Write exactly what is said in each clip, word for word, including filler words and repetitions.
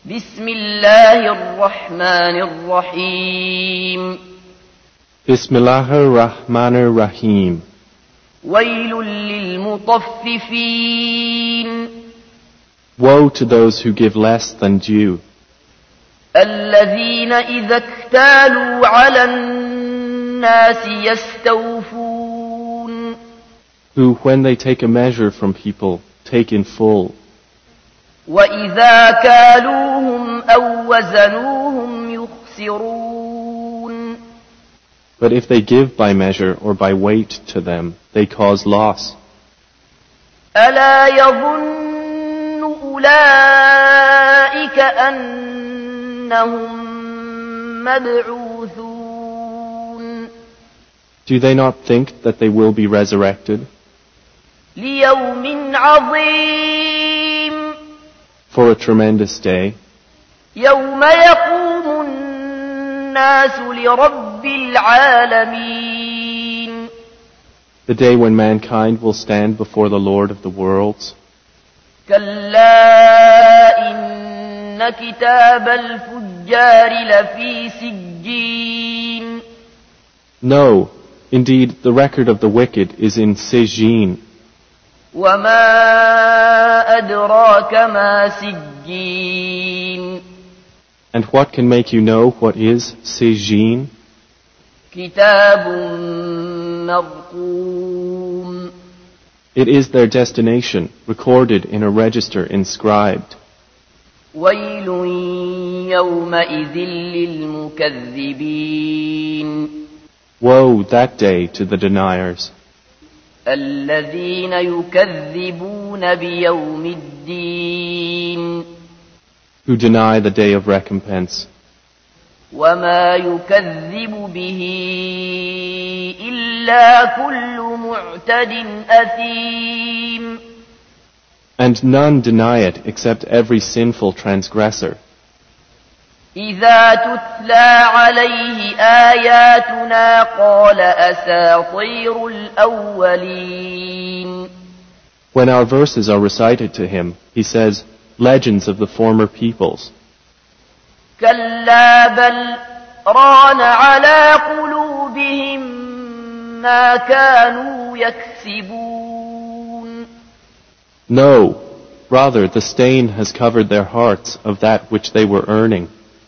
بسم الله الرحمن الرحيم بسم الله الرحمن الرحيم ويل للمطففين Woe to those who give less than due, الذين إذا اكتالوا على الناس يستوفون who when they take a measure from people take in full, وإذا كالوهم أو وزنوهم يخسرون but if they give by measure or by weight to them, they cause loss. ألا يظن أولئك أنهم مبعوثون Do they not think that they will be resurrected ليوم عظيم for a tremendous day, يوم يقوم الناس لرب العالمين the day when mankind will stand before the Lord of the worlds? كلا إن كتاب الفجار لفي سجين No, indeed the record of the wicked is in Sijin. وما أدراك ما سجين And what can make you know what is Sijin? كتاب مرقوم It is their destination, recorded in a register inscribed. ويل يومئذ للمكذبين Woe that day to the deniers, الذين يكذبون بيوم الدين who deny the day of recompense. وما يكذب به إلا كل معتد أثيم And none deny it except every sinful transgressor. إذا تتلى عليه آياتنا قال أساطير الأولين When our verses are recited to him, he says, legends of the former peoples. كلا بل ران على قلوبهم ما كانوا يكسبون No, rather the stain has covered their hearts of that which they were earning.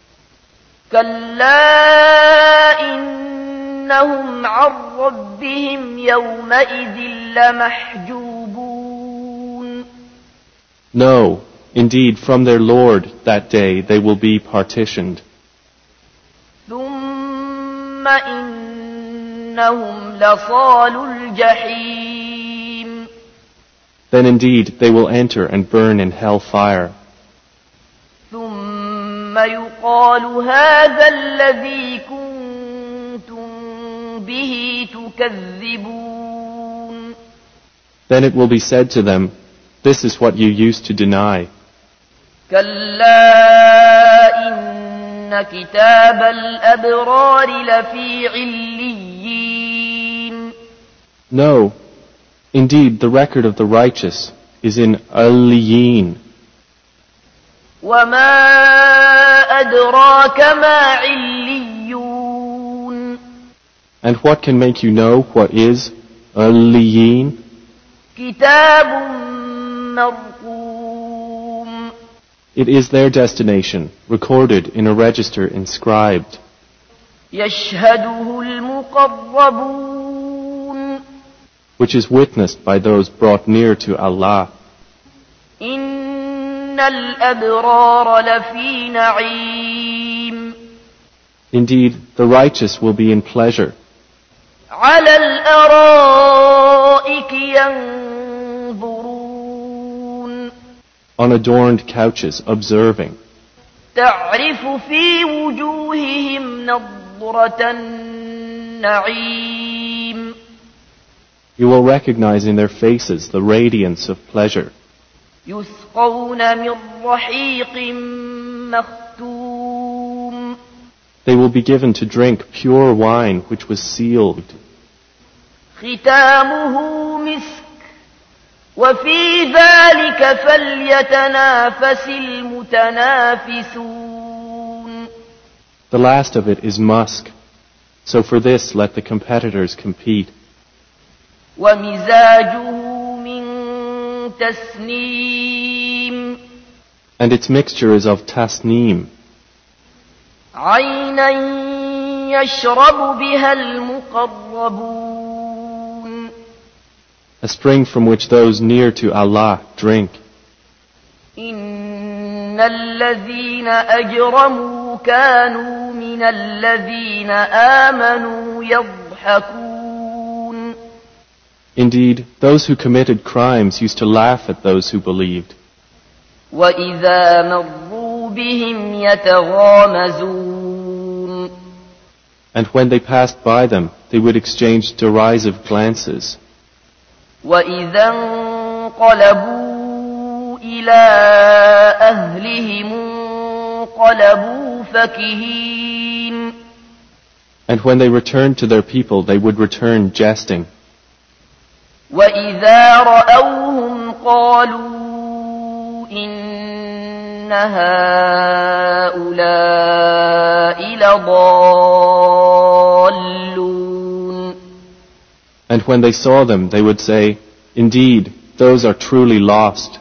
كلا إنهم عن ربهم يومئذ لمحجوبون No, indeed from their Lord that day they will be partitioned. ثم إنهم لصال الجحيم Then indeed they will enter and burn in hell fire. ثم يقال هذا الذي كنتم به تكذبون Then it will be said to them, this is what you used to deny. كلا إن كتاب الأبرار لفي عليين No, indeed the record of the righteous is in Aliyin. وما أدراك ما عليون And what can make you know what is Aliyin? كتاب مرقوم It is their destination, recorded in a register inscribed. يشهده المقربون Which is witnessed by those brought near to Allah. إن الأبرار لفي نعيم Indeed, the righteous will be in pleasure, على الأرائك ينظرون on adorned couches, observing. تعرف في وجوههم نضرة النعيم You will recognize in their faces the radiance of pleasure. يسقون من رحيق مختوم They will be given to drink pure wine which was sealed, ختامه مسك وفي وفي ذلك فليتنافس المتنافسون. The last of it is musk. So for this let the competitors compete. ومزاجه من تسنيم. And its mixture is of tasneem. عينا يشرب بها المقربون. A spring from which those near to Allah drink. إن الذين أجرموا كانوا من الذين آمنوا يضحكون. Indeed, those who committed crimes used to laugh at those who believed. وإذا مروا بهم يتغامزون. And when they passed by them, they would exchange derisive glances. وإذا انقلبوا إلى أهلهم انقلبوا فكهين. And when they returned to their people, they would return jesting. وإذا رأوهم قالوا إن هؤلاء لضالون. And when they saw them, they would say, "Indeed, those are truly lost."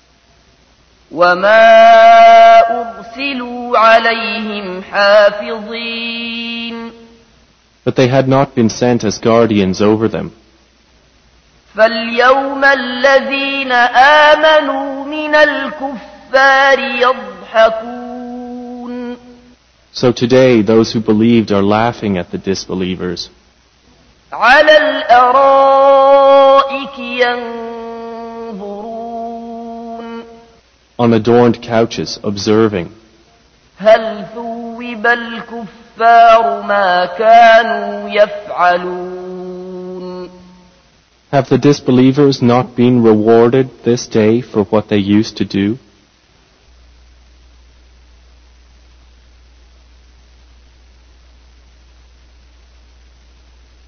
وما أرسلوا عليهم حافظين. But they had not been sent as guardians over them. فاليوم الذين آمنوا من الكفار يضحكون. So today, those who believed are laughing at the disbelievers. على الأرائك ينظرون. On adorned couches, observing. هل ثوب الكفار ما كانوا يفعلون. Have the disbelievers not been rewarded this day for what they used to do?